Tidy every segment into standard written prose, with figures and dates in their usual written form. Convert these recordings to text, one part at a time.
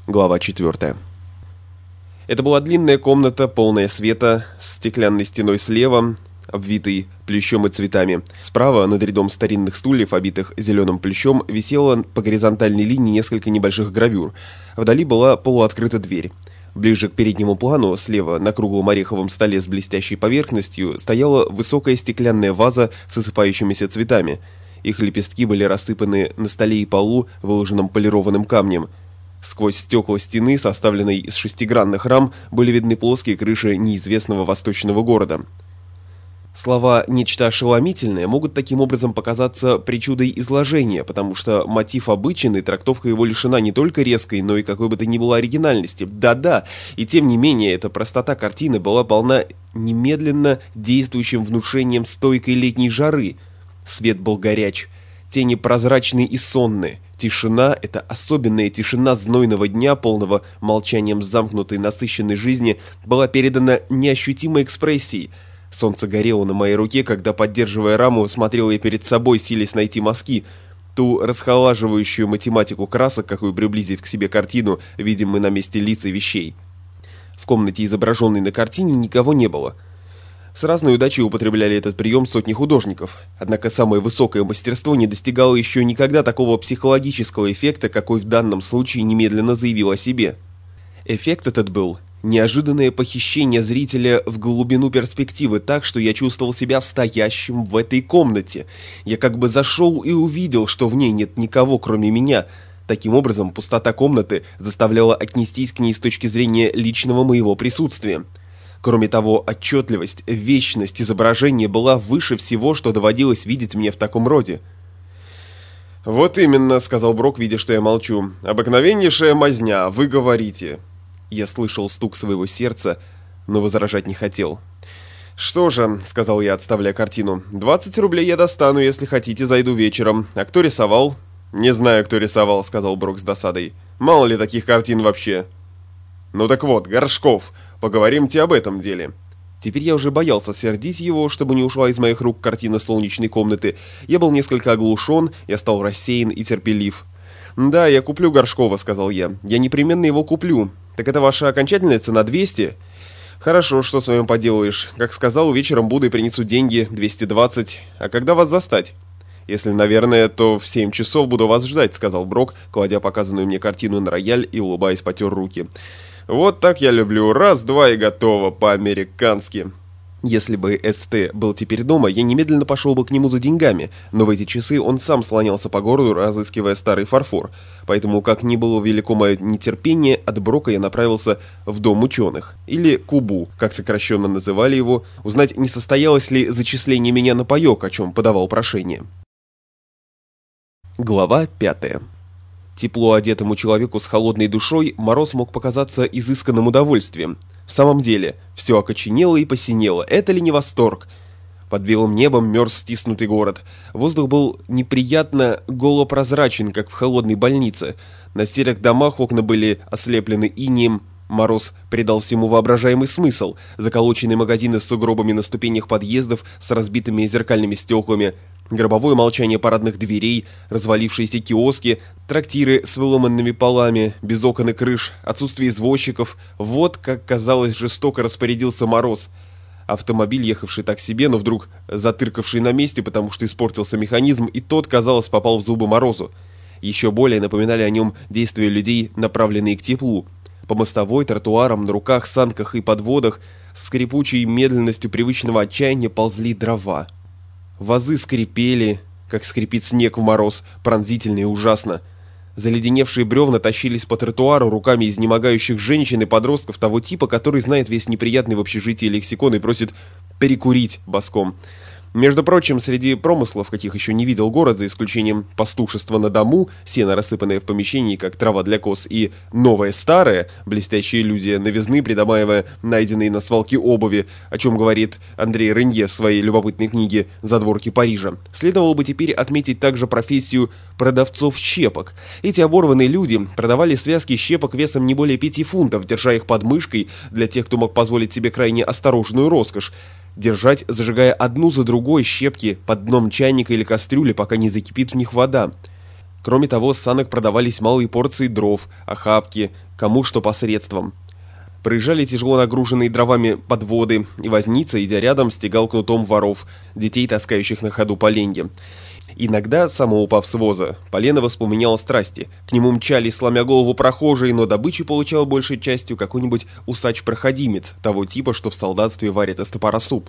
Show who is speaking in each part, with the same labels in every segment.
Speaker 1: Глава 4. Это была длинная комната, полная света, с стеклянной стеной слева, обвитой плющом и цветами. Справа, над рядом старинных стульев, обитых зеленым плющом, висело по горизонтальной линии несколько небольших гравюр. Вдали была полуоткрыта дверь. Ближе к переднему плану, слева, на круглом ореховом столе с блестящей поверхностью, стояла высокая стеклянная ваза с осыпающимися цветами. Их лепестки были рассыпаны на столе и полу, выложенном полированным камнем. Сквозь стекла стены, составленной из шестигранных рам, были видны плоские крыши неизвестного восточного города. Слова «нечто ошеломительное» могут таким образом показаться причудой изложения, потому что мотив обычен, и трактовка его лишена не только резкой, но и какой бы то ни было оригинальности. Да-да, и тем не менее, эта простота картины была полна немедленно действующим внушением стойкой летней жары. Свет был горяч, тени прозрачные и сонные. Тишина — это особенная тишина знойного дня, полного молчанием замкнутой насыщенной жизни, была передана неощутимой экспрессией. Солнце горело на моей руке, когда, поддерживая раму, смотрел я перед собой, силясь найти мазки, ту расхолаживающую математику красок, какую, приблизив к себе картину, видим мы на месте лиц и вещей. В комнате, изображенной на картине, никого не было. С разной удачей употребляли этот прием сотни художников, однако самое высокое мастерство не достигало еще никогда такого психологического эффекта, какой в данном случае немедленно заявил о себе. Эффект этот был неожиданное похищение зрителя в глубину перспективы так, что я чувствовал себя стоящим в этой комнате. Я как бы зашел и увидел, что в ней нет никого, кроме меня. Таким образом, пустота комнаты заставляла отнестись к ней с точки зрения личного моего присутствия. Кроме того, отчетливость, вечность изображения была выше всего, что доводилось видеть мне в таком роде. «Вот именно», — сказал Брок, видя, что я молчу. «Обыкновеннейшая мазня, вы говорите». Я слышал стук своего сердца, но возражать не хотел. «Что же», — сказал я, отставляя картину, — «20 рублей я достану, если хотите, зайду вечером. А кто рисовал?» «Не знаю, кто рисовал», — сказал Брок с досадой. «Мало ли таких картин вообще». «Ну так вот, Горшков, поговорим-те об этом деле». Теперь я уже боялся сердить его, чтобы не ушла из моих рук картина солнечной комнаты. Я был несколько оглушен, я стал рассеян и терпелив. «Да, я куплю Горшкова», — сказал я. «Я непременно его куплю. Так это ваша окончательная цена 200? Хорошо, что с вами поделаешь. Как сказал, вечером буду и принесу деньги, 220. А когда вас застать?» «Если, наверное, то в 7 часов буду вас ждать», — сказал Брок, кладя показанную мне картину на рояль и, улыбаясь, потер руки. «Вот так я люблю. Раз, два и готово. По-американски». Если бы СТ был теперь дома, я немедленно пошел бы к нему за деньгами, но в эти часы он сам слонялся по городу, разыскивая старый фарфор. Поэтому, как ни было велико мое нетерпение, от Брока я направился в Дом ученых, или Кубу, как сокращенно называли его, узнать, не состоялось ли зачисление меня на паёк, о чем подавал прошение. Глава 5. Тепло одетому человеку с холодной душой мороз мог показаться изысканным удовольствием. В самом деле, все окоченело и посинело. Это ли не восторг? Под белым небом мерз стиснутый город. Воздух был неприятно голопрозрачен, как в холодной больнице. На серых домах окна были ослеплены инеем. Мороз придал всему воображаемый смысл. Заколоченные магазины с сугробами на ступенях подъездов с разбитыми зеркальными стеклами, гробовое молчание парадных дверей, развалившиеся киоски, трактиры с выломанными полами, без окон и крыш, отсутствие извозчиков. Вот как, казалось, жестоко распорядился Мороз. Автомобиль, ехавший так себе, но вдруг затыркавший на месте, потому что испортился механизм, и тот, казалось, попал в зубы Морозу. Еще более напоминали о нем действия людей, направленные к теплу. По мостовой, тротуарам, на руках, санках и подводах с скрипучей медленностью привычного отчаяния ползли дрова. Вазы скрипели, как скрипит снег в мороз, пронзительно и ужасно. Заледеневшие бревна тащились по тротуару руками изнемогающих женщин и подростков того типа, который знает весь неприятный в общежитии лексикон и просит перекурить боском. Между прочим, среди промыслов, каких еще не видел город, за исключением пастушества на дому, сено, рассыпанное в помещении, как трава для коз, и новое старое, блестящая иллюзия новизны, придомаивая найденные на свалке обуви, о чем говорит Андрей Ренье в своей любопытной книге «Задворки Парижа», следовало бы теперь отметить также профессию продавцов щепок. Эти оборванные люди продавали связки щепок весом не более 5 фунтов, держа их под мышкой для тех, кто мог позволить себе крайне осторожную роскошь. Держать, зажигая одну за другой щепки под дном чайника или кастрюли, пока не закипит в них вода. Кроме того, с санок продавались малые порции дров, охапки, кому что по средствам. Проезжали тяжело нагруженные дровами подводы, и возница, идя рядом, стегал кнутом воров, детей, таскающих на ходу поленья. Иногда, самоупав с воза, полено воспламеняло страсти. К нему мчались, сломя голову, прохожие, но добычу получал большей частью какой-нибудь усач-проходимец, того типа, что в солдатстве варит из топора суп.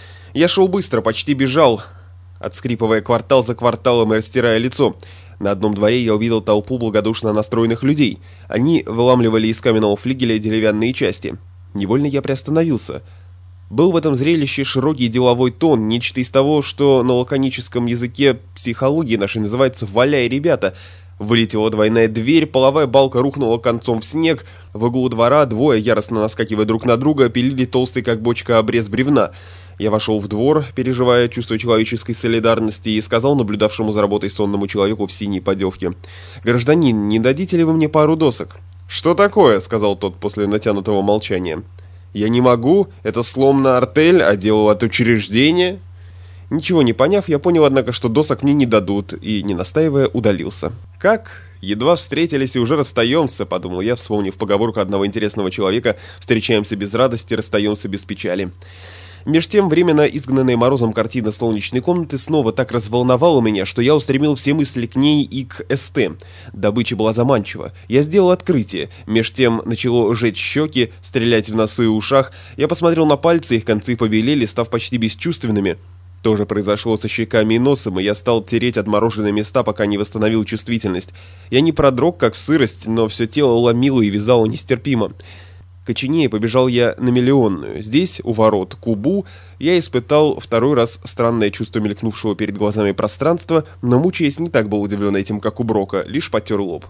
Speaker 1: Я шел быстро, почти бежал, отскрипывая квартал за кварталом и растирая лицо. На одном дворе я увидел толпу благодушно настроенных людей. Они выламливали из каменного флигеля деревянные части. Невольно я приостановился. Был в этом зрелище широкий деловой тон, нечто из того, что на лаконическом языке психологии нашей называется «валяй, ребята». Вылетела двойная дверь, половая балка рухнула концом в снег. В углу двора двое, яростно наскакивая друг на друга, пилили толстый, как бочка, обрез бревна. Я вошел в двор, переживая чувство человеческой солидарности, и сказал наблюдавшему за работой сонному человеку в синей подевке: «Гражданин, не дадите ли вы мне пару досок?» «Что такое?» — сказал тот после натянутого молчания. «Я не могу, это слом на артель, а дело от учреждения». Ничего не поняв, я понял, однако, что досок мне не дадут, и, не настаивая, удалился. «Как? Едва встретились и уже расстаемся», — подумал я, вспомнив поговорку одного интересного человека: «Встречаемся без радости, расстаемся без печали». Меж тем, временно изгнанная морозом картина солнечной комнаты снова так разволновала меня, что я устремил все мысли к ней и к СТ. Добыча была заманчива. Я сделал открытие. Меж тем начало жечь щеки, стрелять в носу и ушах. Я посмотрел на пальцы, их концы побелели, став почти бесчувственными. То же произошло со щеками и носом, и я стал тереть отмороженные места, пока не восстановил чувствительность. Я не продрог, как в сырость, но все тело ломило и вязало нестерпимо. Коченея побежал я на Миллионную. Здесь, у ворот Кубу, я испытал второй раз странное чувство мелькнувшего перед глазами пространства, но, мучаясь, не так был удивлен этим, как у Брока, лишь потер лоб.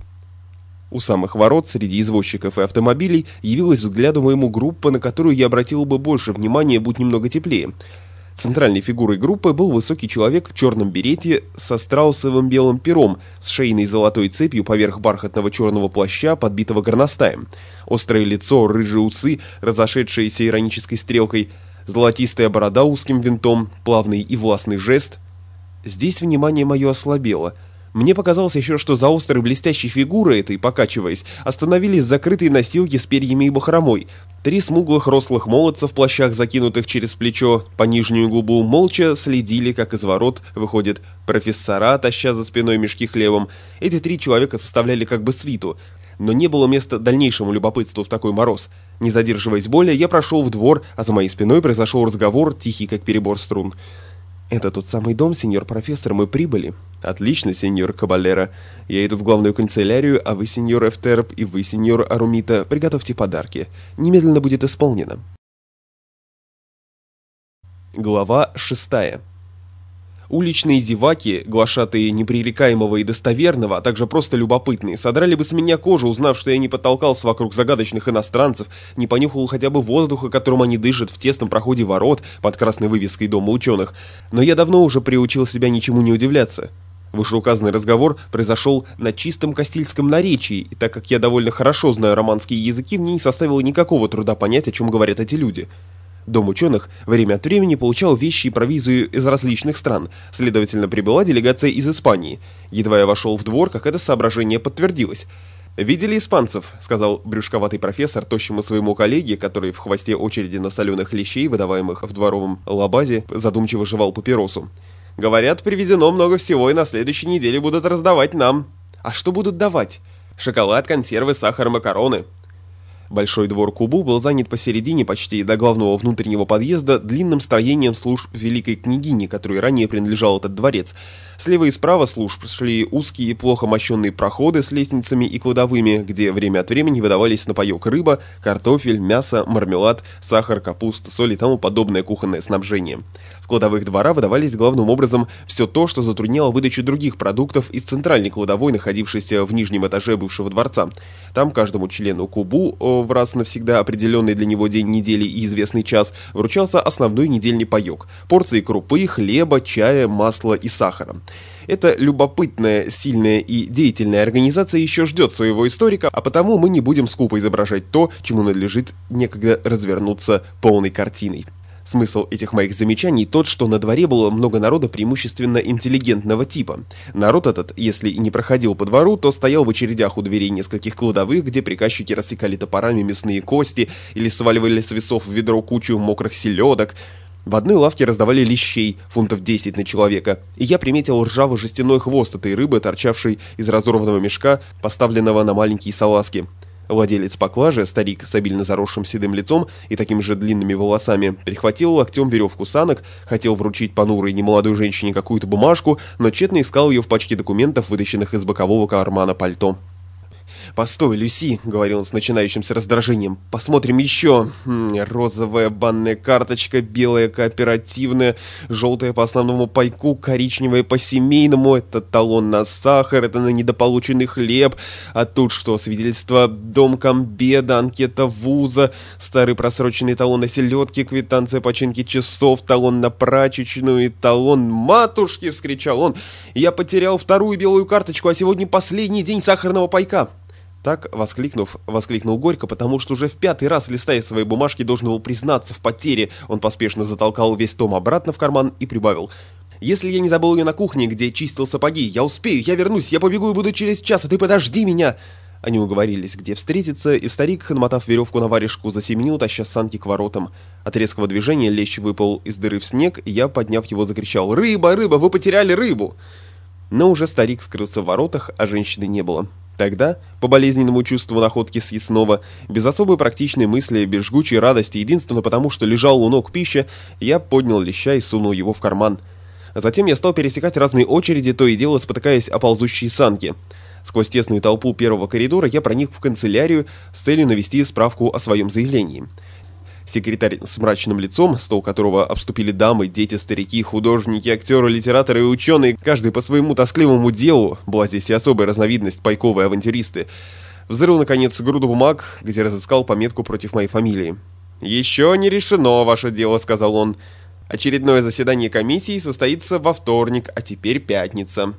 Speaker 1: У самых ворот, среди извозчиков и автомобилей, явилась взгляду моему группа, на которую я обратил бы больше внимания, будь немного теплее. Центральной фигурой группы был высокий человек в черном берете со страусовым белым пером, с шейной золотой цепью поверх бархатного черного плаща, подбитого горностаем. Острое лицо, рыжие усы, разошедшиеся иронической стрелкой, золотистая борода узким винтом, плавный и властный жест. Здесь внимание мое ослабело. Мне показалось еще, что за острой блестящей фигурой этой, покачиваясь, остановились закрытые носилки с перьями и бахромой. 3 смуглых рослых молодца в плащах, закинутых через плечо по нижнюю губу, молча следили, как из ворот выходят профессора, таща за спиной мешки хлебом. Эти 3 человека составляли как бы свиту. Но не было места дальнейшему любопытству в такой мороз. Не задерживаясь более, я прошел в двор, а за моей спиной произошел разговор, тихий, как перебор струн. «Это тот самый дом, сеньор профессор, мы прибыли». «Отлично, сеньор Кабалера. Я иду в главную канцелярию, а вы, сеньор Эфтерп, и вы, сеньор Арумита, приготовьте подарки. Немедленно будет исполнено». Глава 6. Уличные зеваки, глашатые непререкаемого и достоверного, а также просто любопытные, содрали бы с меня кожу, узнав, что я не потолкался вокруг загадочных иностранцев, не понюхал хотя бы воздуха, которым они дышат в тесном проходе ворот под красной вывеской Дома ученых. Но я давно уже приучил себя ничему не удивляться. Вышеуказанный разговор произошел на чистом кастильском наречии, и так как я довольно хорошо знаю романские языки, мне не составило никакого труда понять, о чем говорят эти люди. Дом ученых время от времени получал вещи и провизию из различных стран, следовательно, прибыла делегация из Испании. Едва я вошел в двор, как это соображение подтвердилось. «Видели испанцев?» — сказал брюшковатый профессор тощему своему коллеге, который в хвосте очереди на соленых лещей, выдаваемых в дворовом лабазе, задумчиво жевал папиросу. «Говорят, привезено много всего, и на следующей неделе будут раздавать нам». «А что будут давать?» «Шоколад, консервы, сахар, макароны». Большой двор Кубу был занят посередине, почти до главного внутреннего подъезда, длинным строением служб великой княгини, которой ранее принадлежал этот дворец. Слева и справа служб шли узкие, плохо мощенные проходы с лестницами и кладовыми, где время от времени выдавались на паёк рыба, картофель, мясо, мармелад, сахар, капуста, соль и тому подобное кухонное снабжение. В кладовых двора выдавались главным образом все то, что затрудняло выдачу других продуктов из центральной кладовой, находившейся в нижнем этаже бывшего дворца. Там каждому члену Кубу в раз навсегда определенный для него день недели и известный час вручался основной недельный паёк, порции крупы, хлеба, чая, масла и сахара. Эта любопытная, сильная и деятельная организация еще ждет своего историка, а потому мы не будем скупо изображать то, чему надлежит некогда развернуться полной картиной. Смысл этих моих замечаний тот, что на дворе было много народа преимущественно интеллигентного типа. Народ этот, если и не проходил по двору, то стоял в очередях у дверей нескольких кладовых, где приказчики рассекали топорами мясные кости или сваливали с весов в ведро кучу мокрых селедок. В одной лавке раздавали лещей, фунтов 10 на человека, и я приметил ржаво-жестяной хвост этой рыбы, торчавшей из разорванного мешка, поставленного на маленькие салазки. Владелец поклажи, старик с обильно заросшим седым лицом и такими же длинными волосами, перехватил локтем веревку санок, хотел вручить понурой немолодой женщине какую-то бумажку, но тщетно искал ее в пачке документов, вытащенных из бокового кармана пальто. «Постой, Люси», — говорил он с начинающимся раздражением, — «посмотрим еще. Розовая банная карточка, белая кооперативная, желтая по основному пайку, коричневая по семейному, это талон на сахар, это на недополученный хлеб, а тут что, свидетельство домкомбеда, анкета вуза, старый просроченный талон на селедки, квитанция починки часов, талон на прачечную и талон...» «Матушки!» — вскричал он, «я потерял вторую белую карточку, а сегодня последний день сахарного пайка». Так, воскликнул горько, потому что уже в 5-й раз, листая свои бумажки, должен был признаться в потере. Он поспешно затолкал весь том обратно в карман и прибавил: «Если я не забыл ее на кухне, где чистил сапоги, я успею, я вернусь, я побегу и буду через час, а ты подожди меня!» Они уговорились, где встретиться, и старик, намотав веревку на варежку, засеменил, таща санки к воротам. От резкого движения лещ выпал из дыры в снег, и я, подняв его, закричал: «Рыба, рыба, вы потеряли рыбу!» Но уже старик скрылся в воротах, а женщины не было. Тогда, по болезненному чувству находки съестного, без особой практичной мысли, без жгучей радости, единственно потому, что лежал у ног пища, я поднял леща и сунул его в карман. Затем я стал пересекать разные очереди, то и дело спотыкаясь о ползущие санки. Сквозь тесную толпу первого коридора я проник в канцелярию с целью навести справку о своем заявлении. Секретарь с мрачным лицом, стол которого обступили дамы, дети, старики, художники, актеры, литераторы и ученые, каждый по своему тоскливому делу, была здесь и особая разновидность пайковые авантюристы, взрыл, наконец, груду бумаг, где разыскал пометку против моей фамилии. «Еще не решено ваше дело», — сказал он. «Очередное заседание комиссии состоится во вторник, а теперь пятница».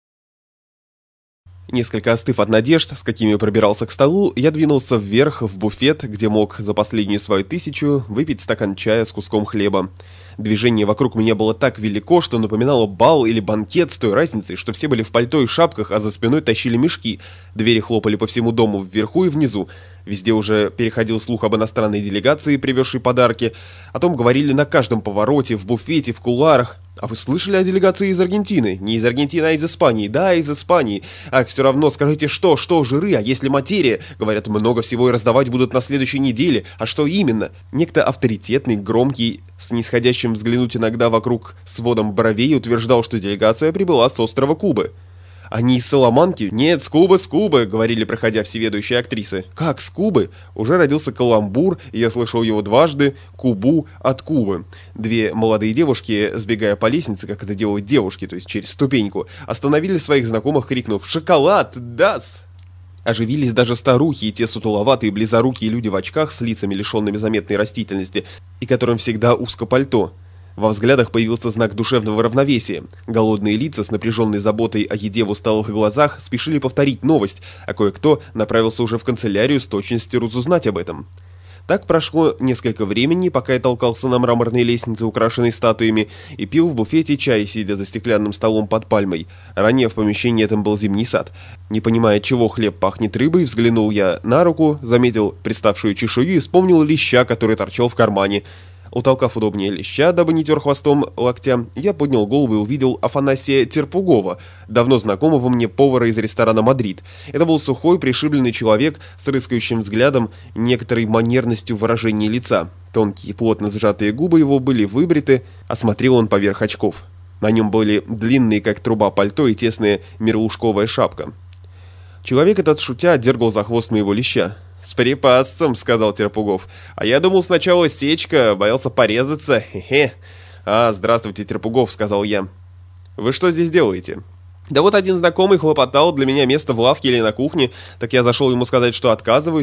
Speaker 1: Несколько остыв от надежд, с какими пробирался к столу, я двинулся вверх в буфет, где мог за последнюю свою 1000 выпить стакан чая с куском хлеба. Движение вокруг меня было так велико, что напоминало бал или банкет, с той разницей, что все были в пальто и шапках, а за спиной тащили мешки. Двери хлопали по всему дому вверху и внизу. Везде уже переходил слух об иностранной делегации, привезшей подарки. О том говорили на каждом повороте, в буфете, в кулуарах. «А вы слышали о делегации из Аргентины?» «Не из Аргентины, а из Испании». «Да, из Испании». «Ах, все равно, скажите, что жиры, а если материя?» «Говорят, много всего и раздавать будут на следующей неделе». «А что именно?» Некто авторитетный, громкий, с нисходящим взглянуть иногда вокруг сводом бровей, утверждал, что делегация прибыла с острова Кубы. «Они из Соломанки?» «Нет, с Кубы», — говорили, проходя всеведущие актрисы. «Как, с Кубы?» Уже родился каламбур, и я слышал его дважды: «Кубу» от Кубы. Две молодые девушки, сбегая по лестнице, как это делают девушки, то есть через ступеньку, остановили своих знакомых, крикнув: «Шоколад! Дас!» Оживились даже старухи и те сутуловатые, близорукие люди в очках с лицами, лишенными заметной растительности, и которым всегда узко пальто. Во взглядах появился знак душевного равновесия. Голодные лица с напряженной заботой о еде в усталых глазах спешили повторить новость, а кое-кто направился уже в канцелярию с точностью разузнать об этом. Так прошло несколько времени, пока я толкался на мраморной лестнице, украшенной статуями, и пил в буфете чай, сидя за стеклянным столом под пальмой. Ранее в помещении этом был зимний сад. Не понимая, чего хлеб пахнет рыбой, взглянул я на руку, заметил приставшую чешую и вспомнил леща, который торчал в кармане. Утолкав удобнее леща, дабы не тер хвостом локтя, я поднял голову и увидел Афанасия Терпугова, давно знакомого мне повара из ресторана «Мадрид». Это был сухой, пришибленный человек с рыскающим взглядом, некоторой манерностью выражения лица. Тонкие, плотно сжатые губы его были выбриты, а смотрел он поверх очков. На нем были длинные, как труба, пальто и тесная мерлушковая шапка. Человек этот, шутя, дергал за хвост моего леща. «С припасом», — сказал Терпугов. «А я думал сначала сечка, боялся порезаться. Хе-хе». «А, здравствуйте, Терпугов», — сказал я. «Вы что здесь делаете?» «Да вот один знакомый хлопотал для меня место в лавке или на кухне, так я зашел ему сказать, что отказываюсь».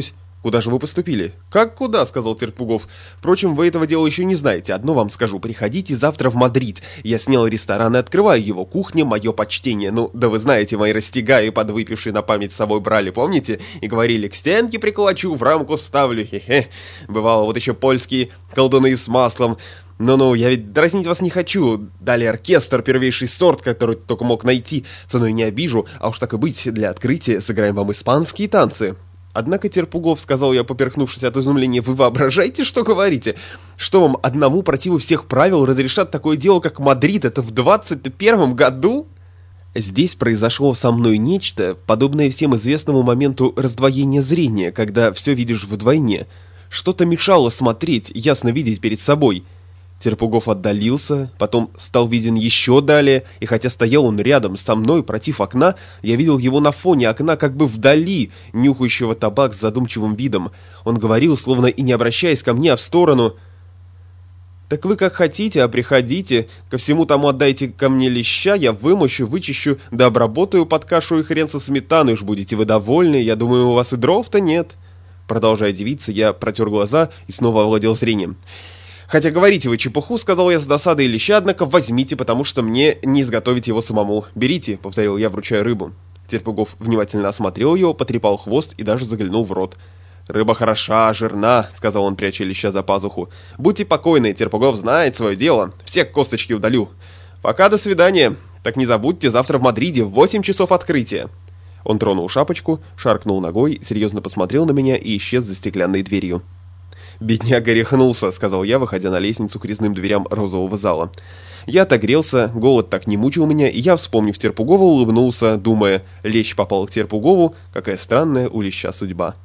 Speaker 1: «Куда же вы поступили?» «Как куда?» — сказал Терпугов. «Впрочем, вы этого дела еще не знаете. Одно вам скажу. Приходите завтра в Мадрид. Я снял ресторан и открываю его. Кухня — мое почтение. Ну, да вы знаете, мои растягаи, подвыпившие на память с собой брали, помните? И говорили, к стенке приколочу, в рамку вставлю. Хе-хе. Бывало, вот еще польские колдуны с маслом. Ну-ну, я ведь дразнить вас не хочу. Дали оркестр, первейший сорт, который только мог найти. Ценой не обижу, а уж так и быть, для открытия сыграем вам испанские танцы». «Однако, Терпугов, — сказал я, поперхнувшись от изумления, — вы воображаете, что говорите? Что вам одному противу всех правил разрешат такое дело, как Мадрид? Это в 21 году?» Здесь произошло со мной нечто, подобное всем известному моменту раздвоения зрения, когда все видишь вдвойне. Что-то мешало смотреть, ясно видеть перед собой. Терпугов отдалился, потом стал виден еще далее, и хотя стоял он рядом со мной, против окна, я видел его на фоне окна как бы вдали, нюхающего табак с задумчивым видом. Он говорил, словно и не обращаясь ко мне, а в сторону: «Так вы как хотите, а приходите, ко всему тому отдайте ко мне леща, я вымощу, вычищу, да обработаю под кашу и хрен со сметаной, уж будете вы довольны, я думаю, у вас и дров-то нет». Продолжая дивиться, я протер глаза и снова овладел зрением. «Хотя говорите вы чепуху, — сказал я с досадой, — леща, однако, возьмите, потому что мне не изготовить его самому. Берите, — повторил я, вручая рыбу». Терпугов внимательно осмотрел его, потрепал хвост и даже заглянул в рот. «Рыба хороша, жирна, — сказал он, пряча леща за пазуху. — Будьте покойны, Терпугов знает свое дело, все косточки удалю. Пока, до свидания. Так не забудьте, завтра в Мадриде в 8 часов открытия». Он тронул шапочку, шаркнул ногой, серьезно посмотрел на меня и исчез за стеклянной дверью. «Бедняга рехнулся», — сказал я, выходя на лестницу к резным дверям розового зала. Я отогрелся, голод так не мучил меня, и я, вспомнив Терпугова, улыбнулся, думая, лещ попал к Терпугову, какая странная у леща судьба.